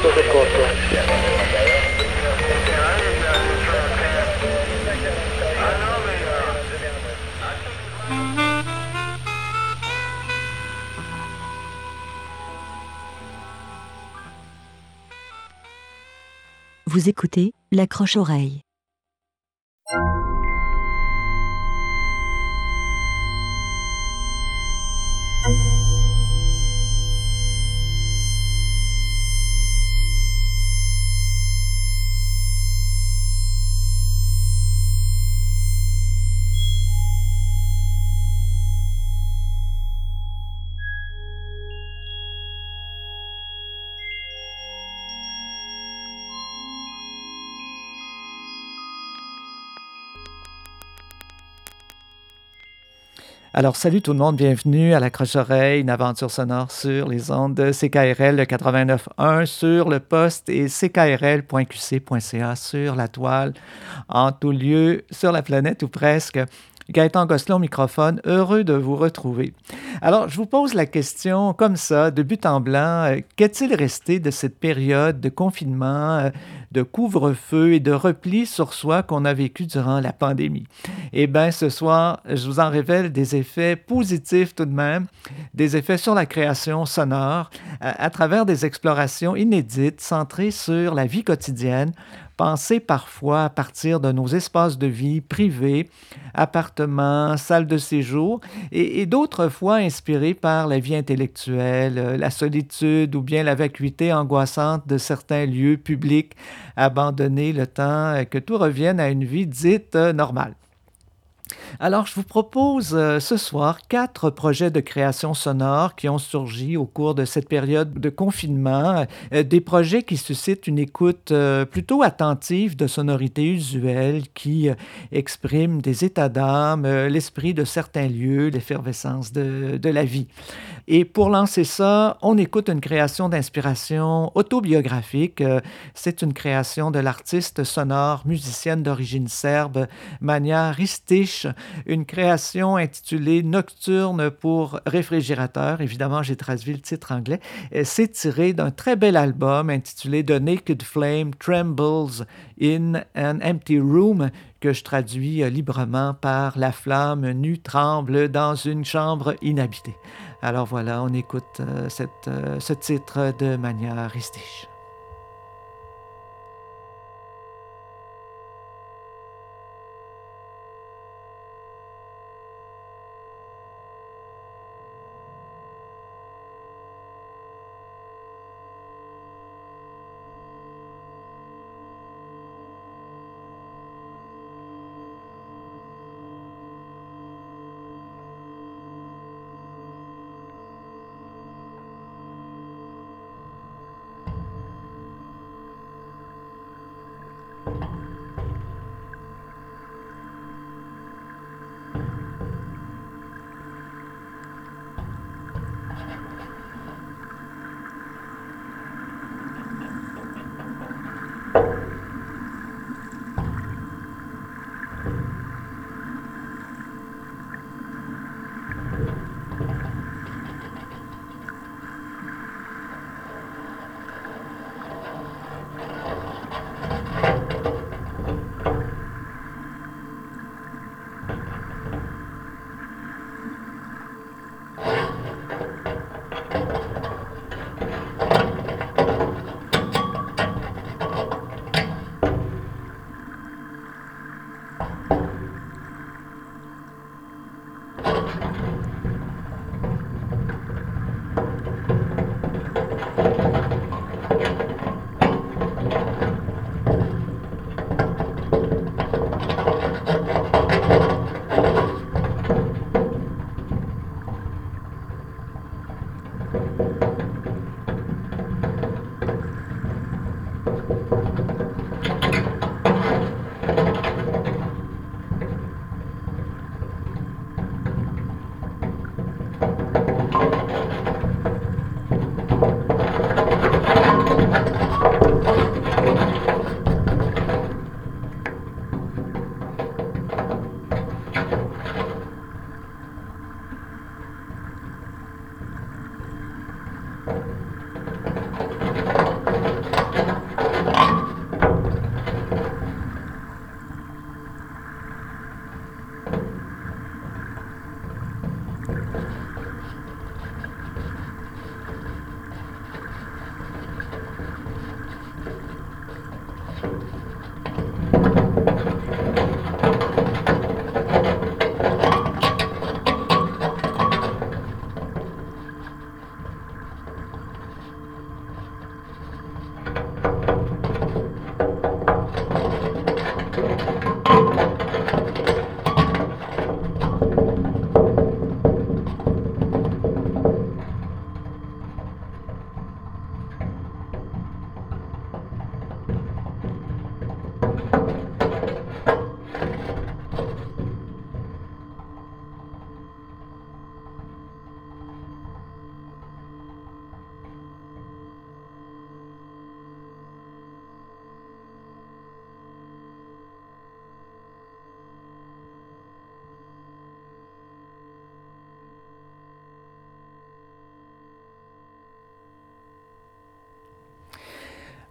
pronto soccorso. Vous écoutez l'accroche-oreille. Alors, salut tout le monde, bienvenue à l'accroche-oreille, une aventure sonore sur les ondes de CKRL 89.1 sur le poste et ckrl.qc.ca sur la toile, en tout lieu, sur la planète ou presque. Gaëtan Gosselin au microphone, heureux de vous retrouver. Alors, je vous pose la question comme ça, de but en blanc, qu'est-il resté de cette période de confinement, de couvre-feu et de repli sur soi qu'on a vécu durant la pandémie? Eh bien, ce soir, je vous en révèle des effets positifs tout de même, des effets sur la création sonore, à travers des explorations inédites centrées sur la vie quotidienne, pensées parfois à partir de nos espaces de vie privés, appartements, salles de séjour, et d'autres fois inspirées par la vie intellectuelle, la solitude ou bien la vacuité angoissante de certains lieux publics abandonnés le temps que tout revienne à une vie dite normale. Alors, je vous propose ce soir 4 projets de création sonore qui ont surgi au cours de cette période de confinement, des projets qui suscitent une écoute plutôt attentive de sonorités usuelles qui expriment des états d'âme, l'esprit de certains lieux, l'effervescence de la vie. Et pour lancer ça, on écoute une création d'inspiration autobiographique. C'est une création de l'artiste sonore musicienne d'origine serbe, Manja Ristić, une création intitulée Nocturne pour réfrigérateur. Évidemment, j'ai traduit le titre anglais. C'est tiré d'un très bel album intitulé The Naked Flame Trembles in an Empty Room, que je traduis librement par La flamme nue tremble dans une chambre inhabitée. Alors voilà, on écoute ce titre de Manja Ristić.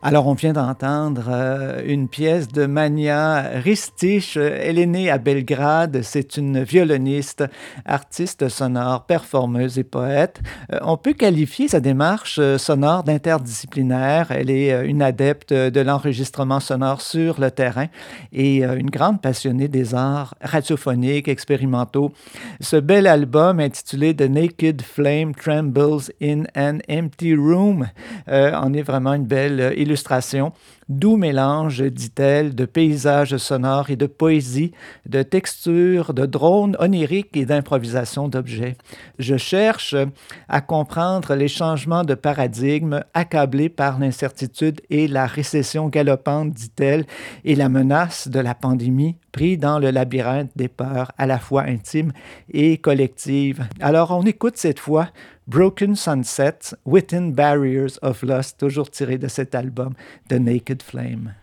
Alors, on vient d'entendre une pièce de Mania Ristich. Elle est née à Belgrade. C'est une violoniste, artiste sonore, performeuse et poète. On peut qualifier sa démarche sonore d'interdisciplinaire. Elle est une adepte de l'enregistrement sonore sur le terrain et une grande passionnée des arts radiophoniques, expérimentaux. Ce bel album intitulé The Naked Flame Trembles in an Empty Room en est vraiment une belle illustration. Doux mélange, dit-elle, de paysages sonores et de poésie, de textures, de drones oniriques et d'improvisation d'objets. Je cherche à comprendre les changements de paradigme accablés par l'incertitude et la récession galopante, dit-elle, et la menace de la pandémie, pris dans le labyrinthe des peurs à la fois intimes et collectives. Alors, on écoute cette fois Broken Sunset, Within Barriers of Lust, toujours tiré de cet album, The Naked Flame.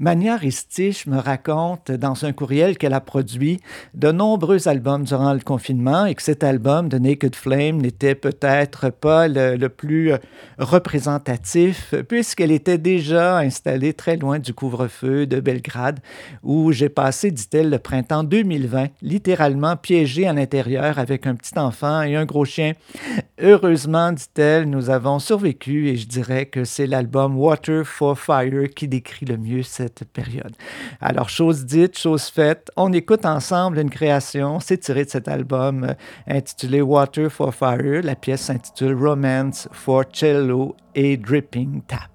Mania Ristich me raconte dans un courriel qu'elle a produit de nombreux albums durant le confinement et que cet album de Naked Flame n'était peut-être pas le plus représentatif puisqu'elle était déjà installée très loin du couvre-feu de Belgrade où j'ai passé, dit-elle, le printemps 2020, littéralement piégée à l'intérieur avec un petit enfant et un gros chien. Heureusement, dit-elle, nous avons survécu et je dirais que c'est l'album Water for Fire qui décrit le mieux cette période. Alors, chose dite, chose faite, on écoute ensemble une création, c'est tiré de cet album intitulé Water for Fire. La pièce s'intitule Romance for Cello et Dripping Tap.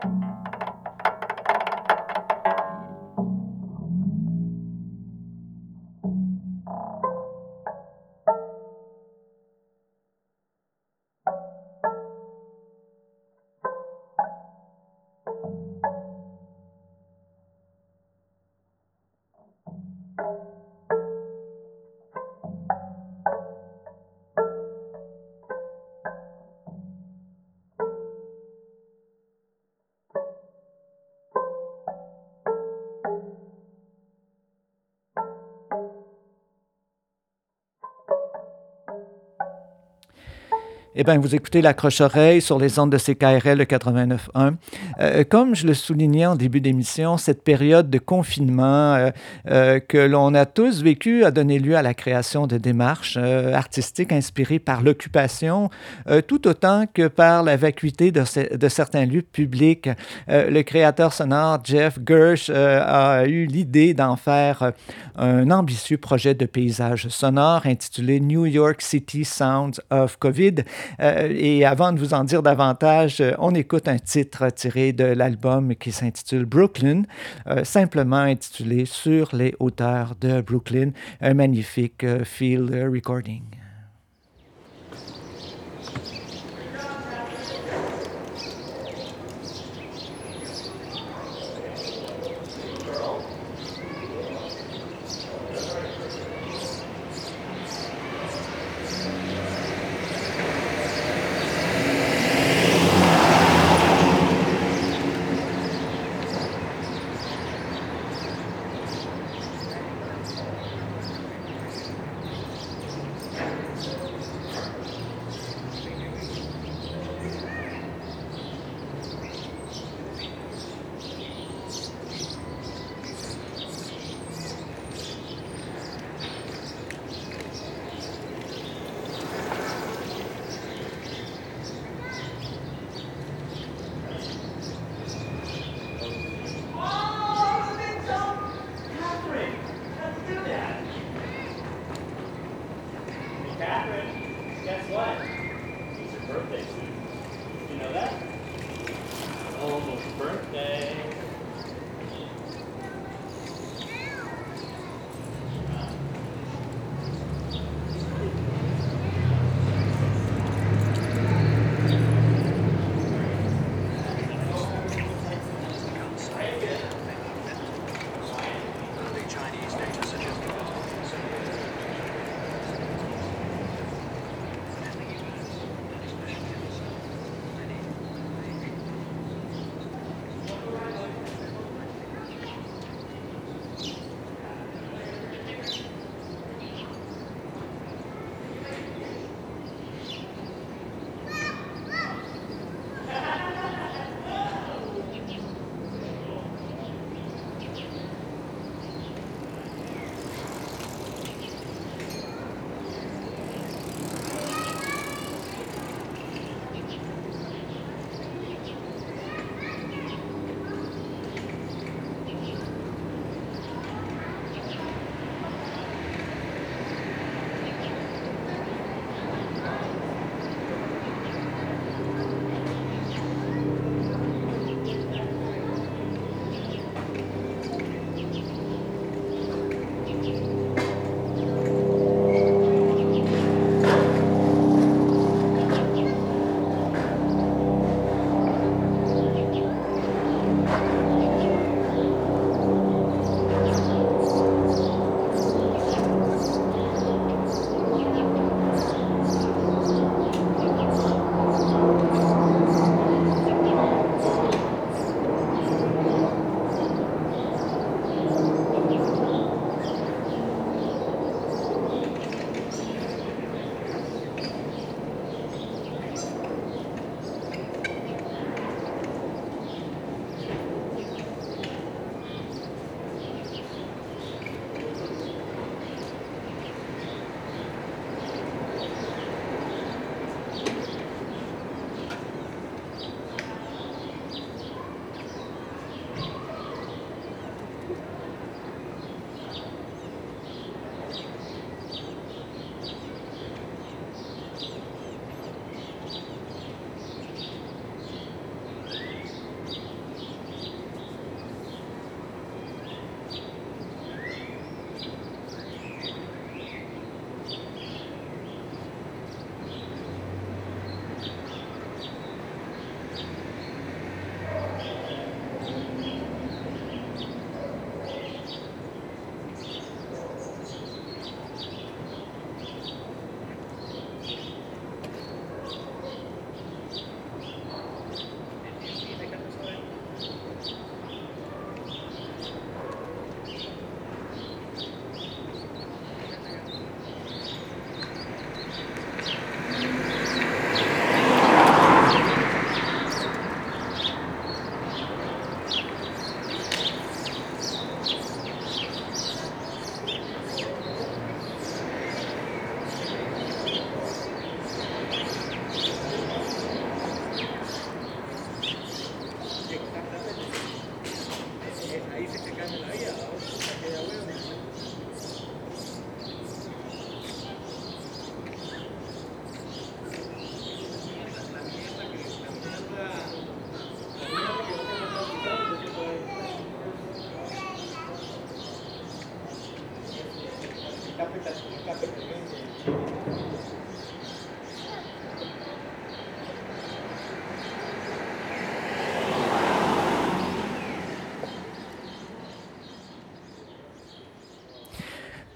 Eh bien, vous écoutez l'accroche-oreille sur les ondes de CKRL le 89.1. Comme je le soulignais en début d'émission, cette période de confinement que l'on a tous vécu a donné lieu à la création de démarches artistiques inspirées par l'occupation, tout autant que par la vacuité de certains lieux publics. Le créateur sonore Jeff Gersh a eu l'idée d'en faire un ambitieux projet de paysage sonore intitulé New York City Sounds of COVID. Et avant de vous en dire davantage, on écoute un titre tiré de l'album qui s'intitule Brooklyn, simplement intitulé Sur les hauteurs de Brooklyn, un magnifique field recording.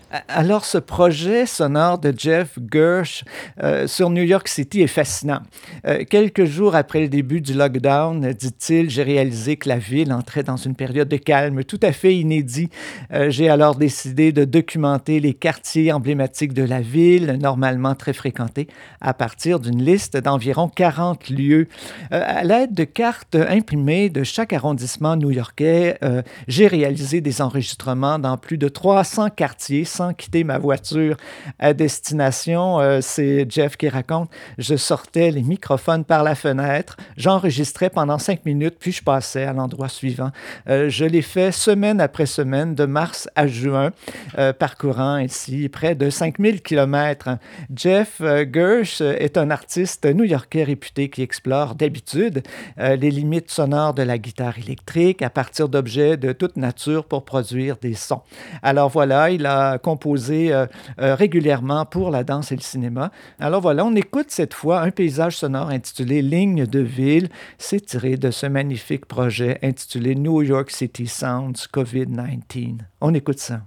Alors, ce projet sonore de Jeff Gersh sur New York City est fascinant. Quelques jours après le début du lockdown, dit-il, j'ai réalisé que la ville entrait dans une période de calme tout à fait inédit. J'ai alors décidé de documenter les quartiers emblématiques de la ville, normalement très fréquentés, à partir d'une liste d'environ 40 lieux. À l'aide de cartes imprimées de chaque arrondissement new-yorkais, j'ai réalisé des enregistrements dans plus de 300 quartiers sans quitter ma voiture à destination. C'est Jeff qui raconte. Je sortais les microphones par la fenêtre, j'enregistrais pendant 5 minutes, puis je passais à l'endroit suivant. Je l'ai fait semaine après semaine, de mars à juin, parcourant ainsi près de 5000 kilomètres. Jeff Gersh est un artiste new-yorkais réputé qui explore d'habitude les limites sonores de la guitare électrique à partir d'objets de toute nature pour produire des sons. Alors voilà, il a composé régulièrement pour la danse et le cinéma. Alors voilà, on écoute cette fois un paysage sonore intitulé Ligne de ville. C'est tiré de ce magnifique projet intitulé New York City Sounds COVID-19. On écoute ça.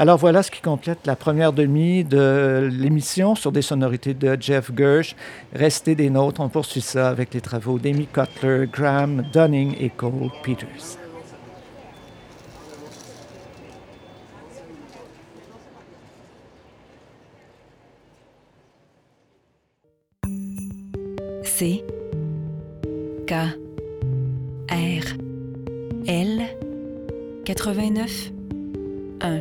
Alors voilà ce qui complète la première demi de l'émission sur des sonorités de Jeff Gersh. Restez des nôtres, on poursuit ça avec les travaux d'Amy Cutler, Graham Dunning et Cole Peters. C K R L 89 1.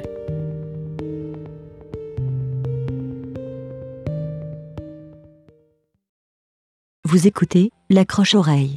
Vous écoutez l'accroche-oreille.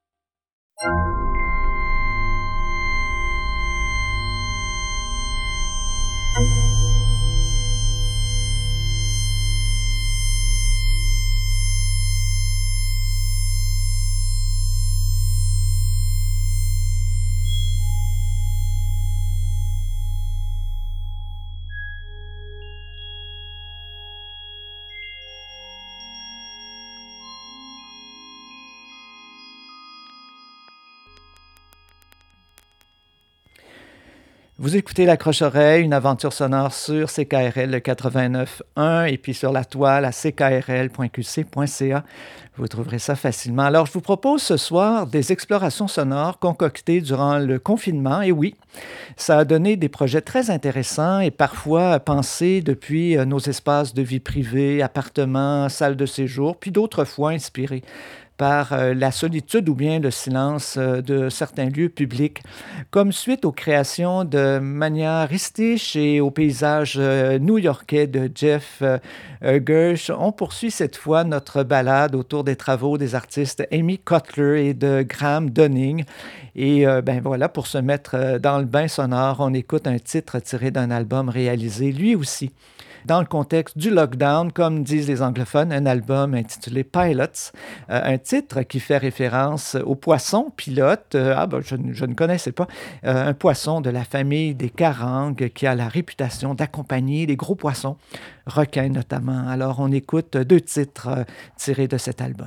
Vous écoutez l'Accroche-oreille, une aventure sonore sur CKRL 89.1 et puis sur la toile à ckrl.qc.ca. Vous trouverez ça facilement. Alors, je vous propose ce soir des explorations sonores concoctées durant le confinement. Et oui, ça a donné des projets très intéressants et parfois pensés depuis nos espaces de vie privée, appartements, salles de séjour, puis d'autres fois inspirés par la solitude ou bien le silence de certains lieux publics. Comme suite aux créations de Mania Ristich et au paysage new-yorkais de Jeff Gersh, on poursuit cette fois notre balade autour des travaux des artistes Amy Cutler et de Graham Dunning. Et ben voilà, pour se mettre dans le bain sonore, on écoute un titre tiré d'un album réalisé lui aussi dans le contexte du lockdown, comme disent les anglophones, un album intitulé Pilots, un titre qui fait référence au poisson pilote, je ne connaissais pas, un poisson de la famille des carangues qui a la réputation d'accompagner les gros poissons, requins notamment. Alors on écoute deux titres tirés de cet album.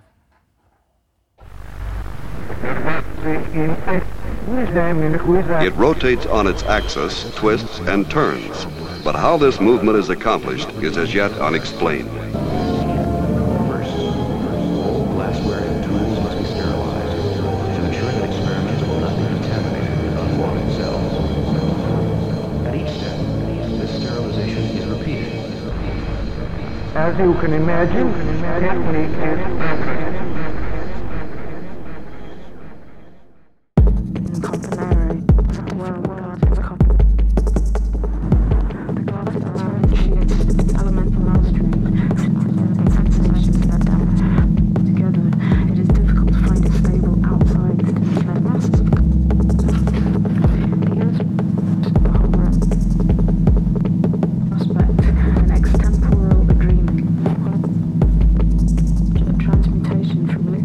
It rotates on its axis, twists, and turns. But how this movement is accomplished is as yet unexplained. First, all glassware and tools must be sterilized to ensure that experiments will not be contaminated with unwanted cells. At each step, this sterilization is repeated. As you can imagine, technique is perfect. Transmutation from liquid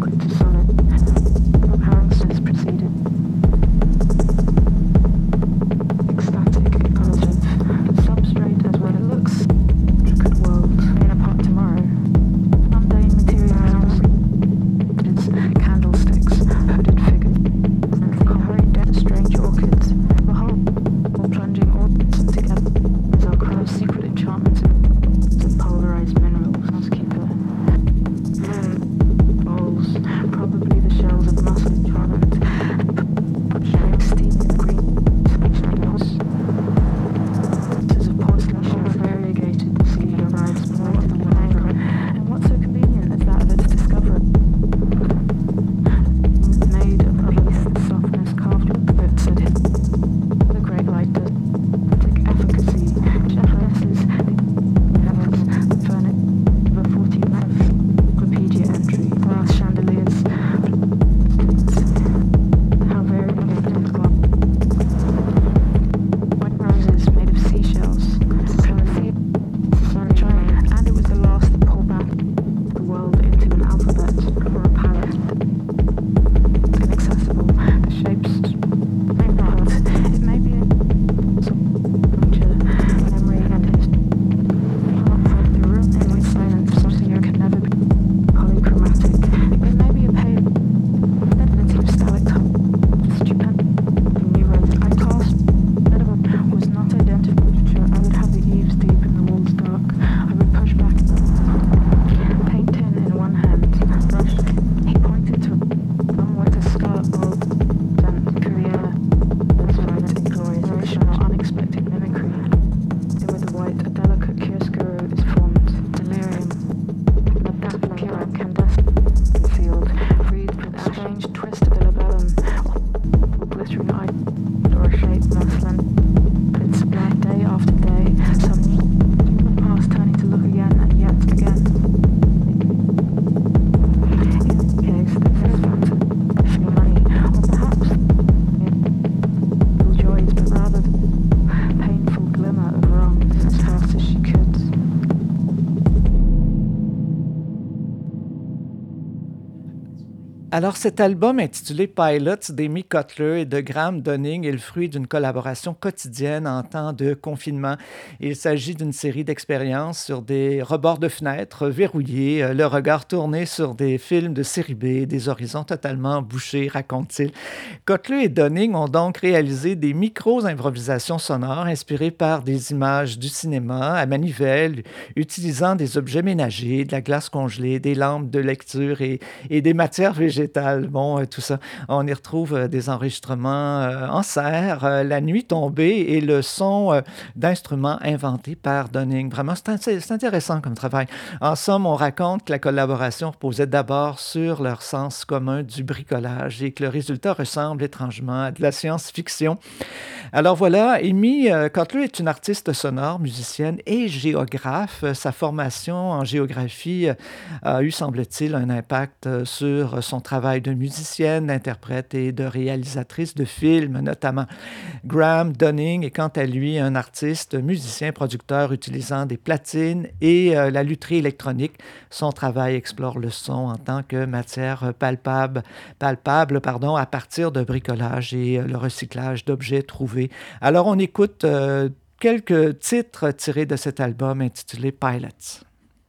Alors, cet album intitulé Pilots d'Amy Cutler et de Graham Dunning est le fruit d'une collaboration quotidienne en temps de confinement. Il s'agit d'une série d'expériences sur des rebords de fenêtres verrouillés, le regard tourné sur des films de série B, des horizons totalement bouchés, raconte-t-il. Cutler et Dunning ont donc réalisé des micro-improvisations sonores inspirées par des images du cinéma à manivelle, utilisant des objets ménagers, de la glace congelée, des lampes de lecture et des matières végétales. Bon, tout ça. On y retrouve des enregistrements en serre, la nuit tombée et le son d'instruments inventés par Dunning. Vraiment, c'est intéressant comme travail. En somme, on raconte que la collaboration reposait d'abord sur leur sens commun du bricolage et que le résultat ressemble étrangement à de la science-fiction. Alors voilà, Amy Cutler est une artiste sonore, musicienne et géographe. Sa formation en géographie a eu, semble-t-il, un impact sur son travail de musicienne, d'interprète et de réalisatrice de films, notamment. Graham Dunning est quant à lui un artiste, musicien, producteur utilisant des platines et la lutherie électronique. Son travail explore le son en tant que matière palpable à partir de bricolage et le recyclage d'objets trouvés. Alors on écoute quelques titres tirés de cet album intitulé Pilots.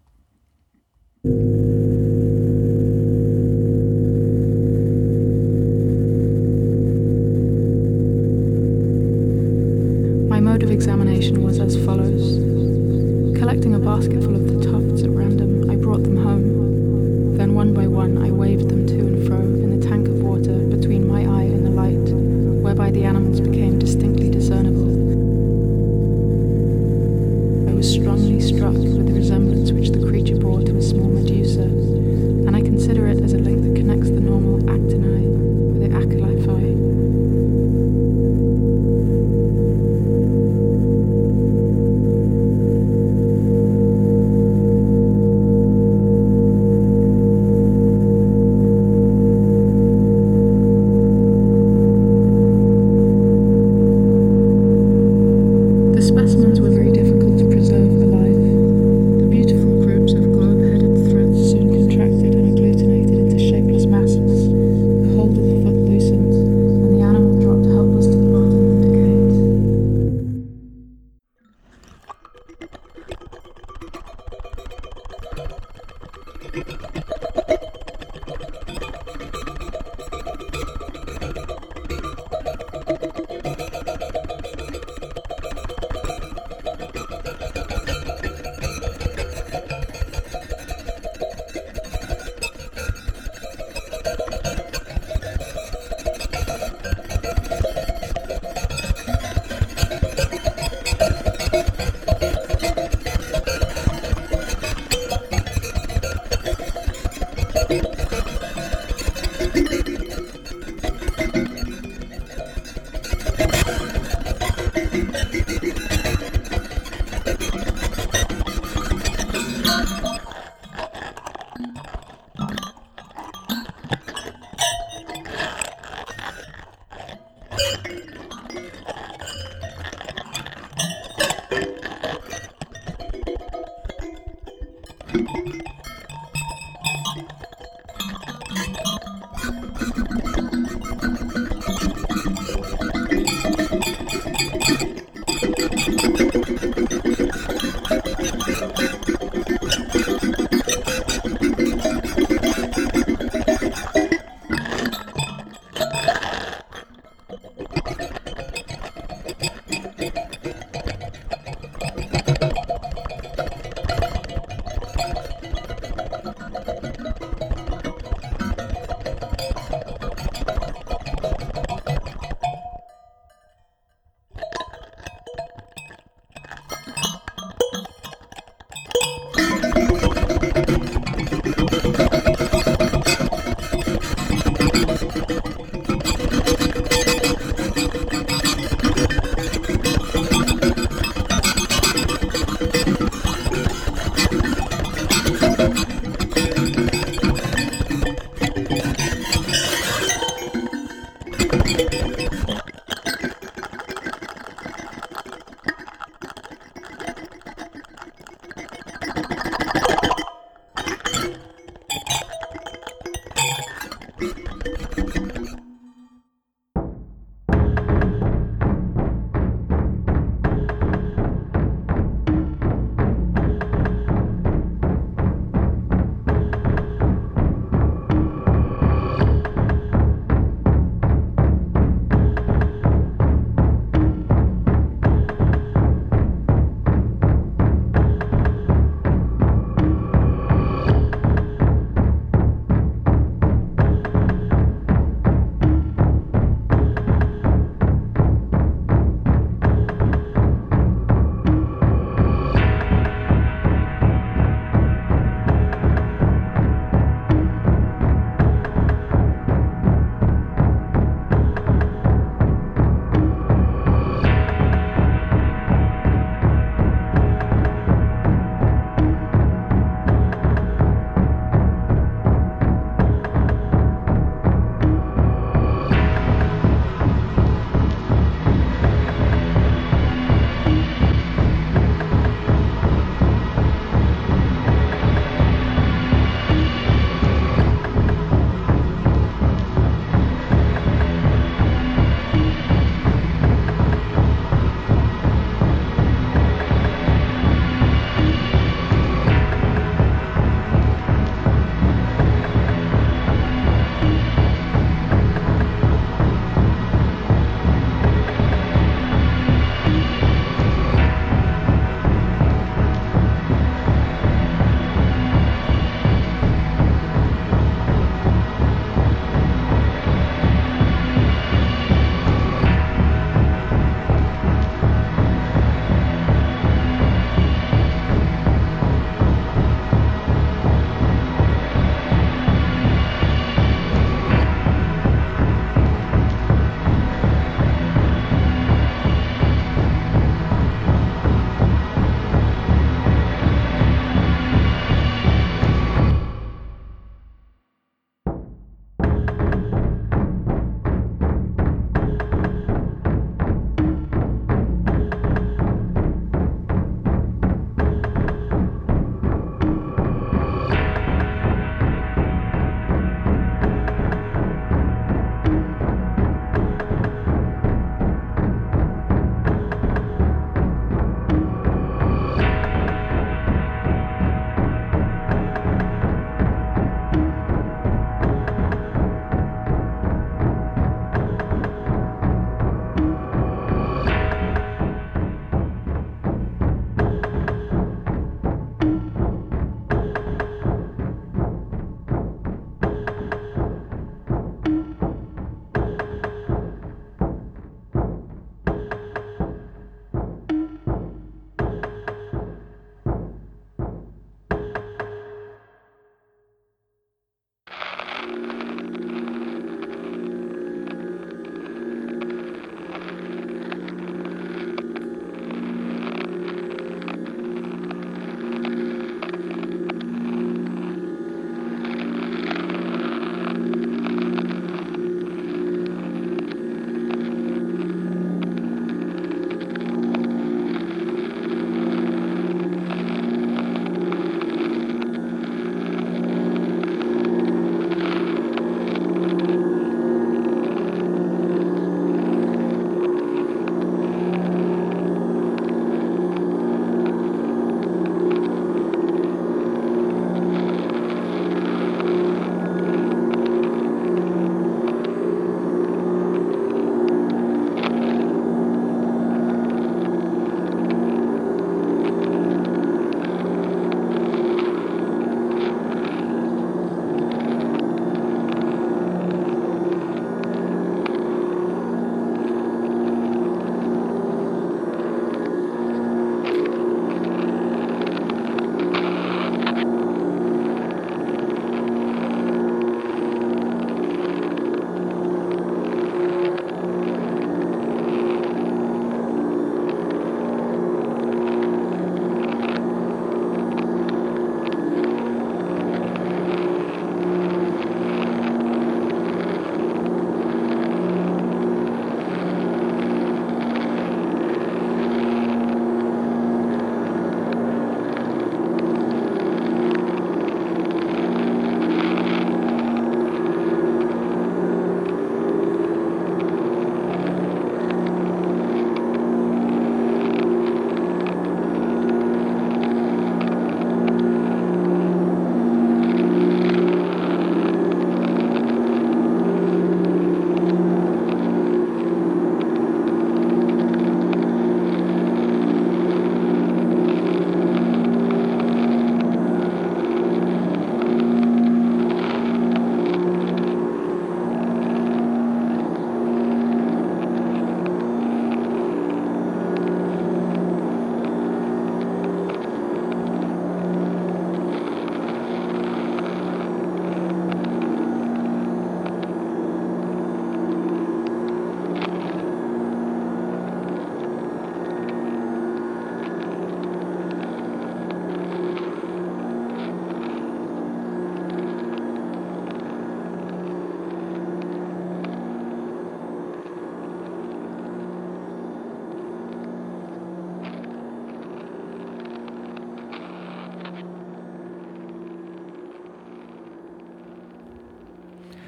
My mode of examination was as follows. Collecting a basket full of the tufts at random, I brought them home. Then one by one I waved them to and fro in the tank of water between my eye and the light, whereby the animals became distinctly discernible. I was strongly struck with the resemblance which the creature bore to a small medusa, and I consider it as a link that connects the normal actini with the acalyphi.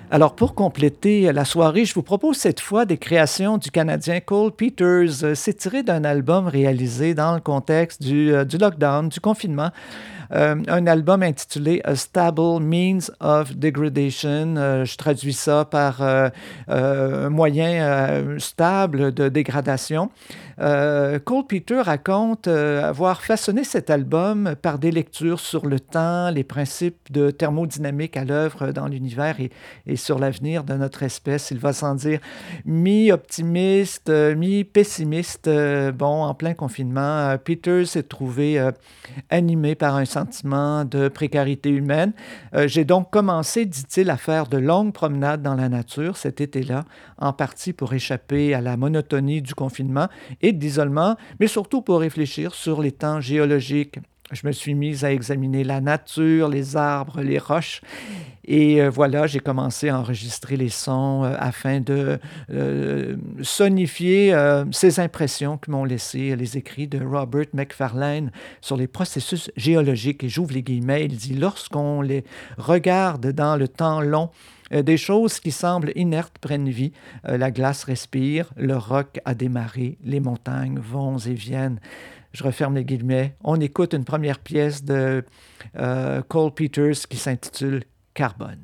Alors, pour compléter la soirée, je vous propose cette fois des créations du Canadien Cole Peters. C'est tiré d'un album réalisé dans le contexte du lockdown, du confinement. Un album intitulé A Stable Means of Degradation. Je traduis ça par un moyen stable de dégradation. Cole Peters raconte avoir façonné cet album par des lectures sur le temps, les principes de thermodynamique à l'œuvre dans l'univers et sur l'avenir de notre espèce. Il va s'en dire mi-optimiste, mi-pessimiste. Bon, en plein confinement, Peters s'est trouvé animé par un sentiment de précarité humaine. J'ai donc commencé, dit-il, à faire de longues promenades dans la nature cet été-là, en partie pour échapper à la monotonie du confinement et de l'isolement, mais surtout pour réfléchir sur les temps géologiques. Je me suis mise à examiner la nature, les arbres, les roches. Et voilà, j'ai commencé à enregistrer les sons afin de sonifier ces impressions que m'ont laissé les écrits de Robert Macfarlane sur les processus géologiques. Et j'ouvre les guillemets, il dit « Lorsqu'on les regarde dans le temps long, des choses qui semblent inertes prennent vie. La glace respire, le roc a démarré, les montagnes vont et viennent. » Je referme les guillemets. On écoute une première pièce de Cole Peters qui s'intitule Carbone.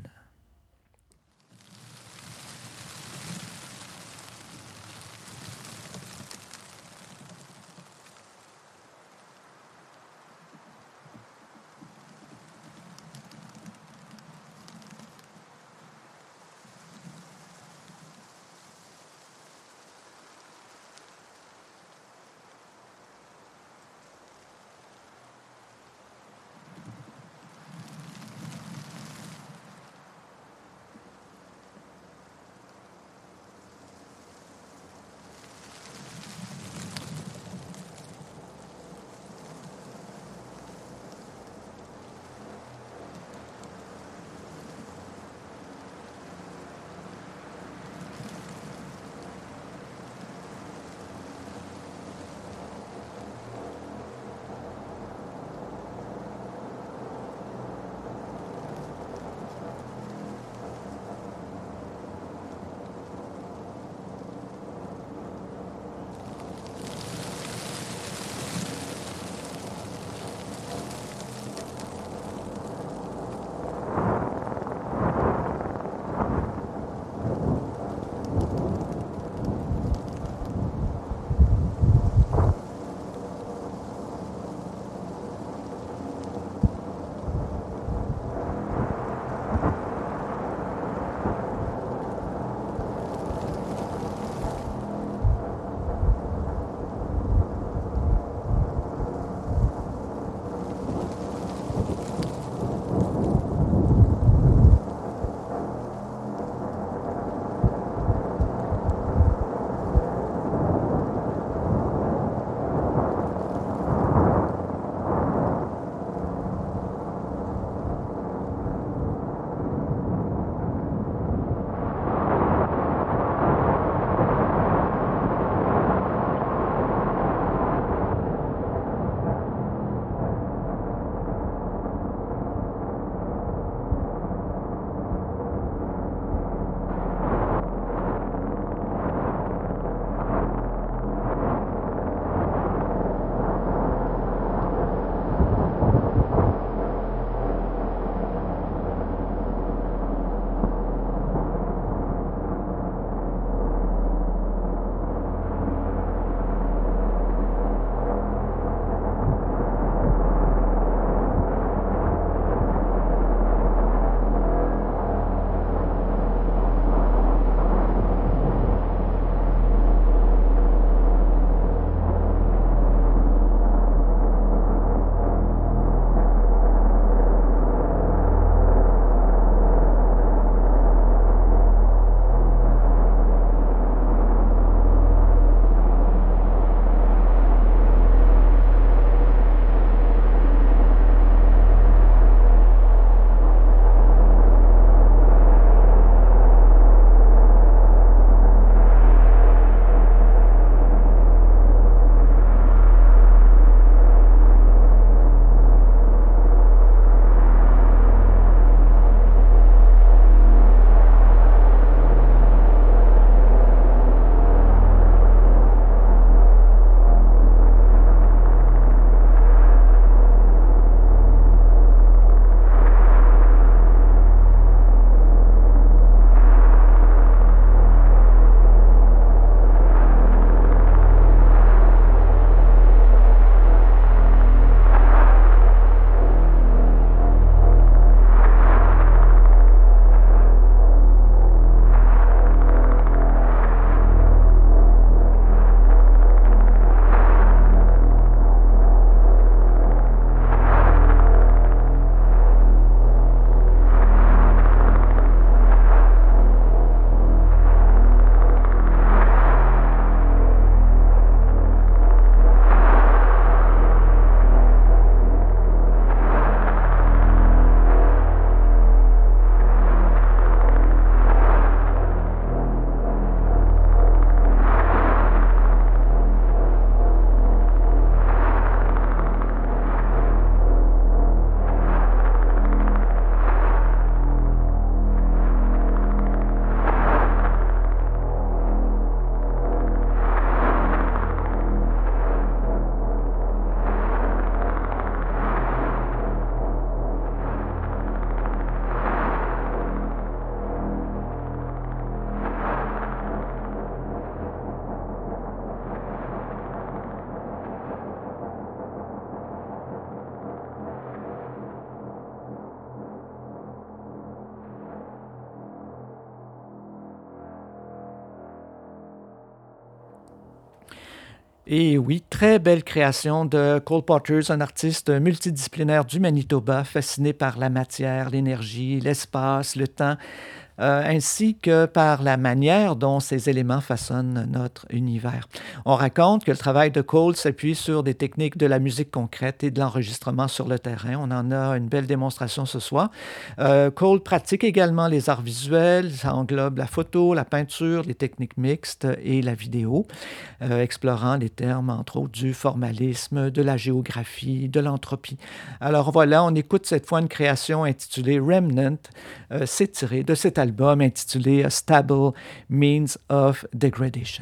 Et oui, très belle création de Cole Potters, un artiste multidisciplinaire du Manitoba, fasciné par la matière, l'énergie, l'espace, le temps, ainsi que par la manière dont ces éléments façonnent notre univers. On raconte que le travail de Cole s'appuie sur des techniques de la musique concrète et de l'enregistrement sur le terrain. On en a une belle démonstration ce soir. Cole pratique également les arts visuels. Ça englobe la photo, la peinture, les techniques mixtes et la vidéo, explorant les termes, entre autres, du formalisme, de la géographie, de l'entropie. Alors voilà, on écoute cette fois une création intitulée Remnant. C'est tiré de cet album intitulé A Stable Means of Degradation.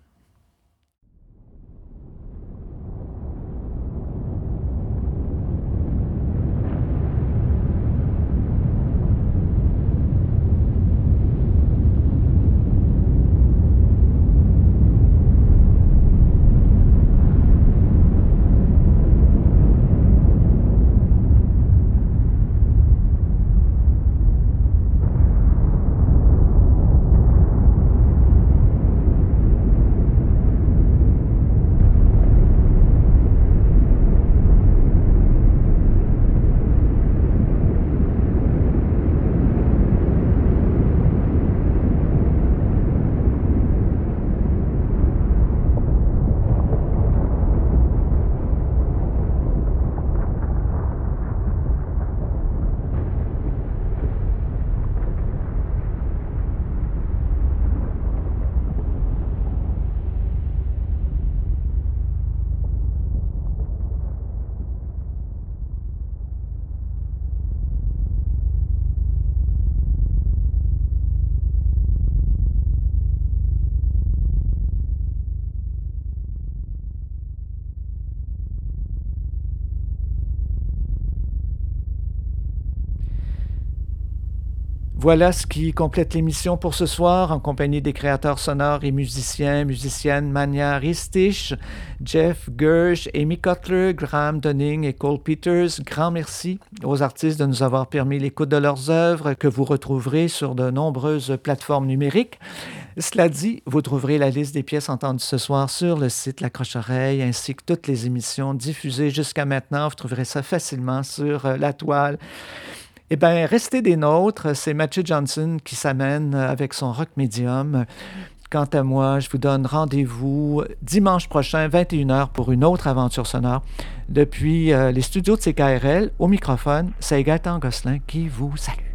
Voilà ce qui complète l'émission pour ce soir en compagnie des créateurs sonores et musiciennes Manya Ristich, Jeff Gersh, Amy Cutler, Graham Dunning et Cole Peters. Grand merci aux artistes de nous avoir permis l'écoute de leurs œuvres que vous retrouverez sur de nombreuses plateformes numériques. Cela dit, vous trouverez la liste des pièces entendues ce soir sur le site La Croche-Oreille ainsi que toutes les émissions diffusées jusqu'à maintenant. Vous trouverez ça facilement sur la toile. Eh bien, restez des nôtres. C'est Matthew Johnson qui s'amène avec son rock médium. Quant à moi, je vous donne rendez-vous dimanche prochain, 21h, pour une autre aventure sonore. Depuis les studios de CKRL, au microphone, c'est Gaëtan Gosselin qui vous salue.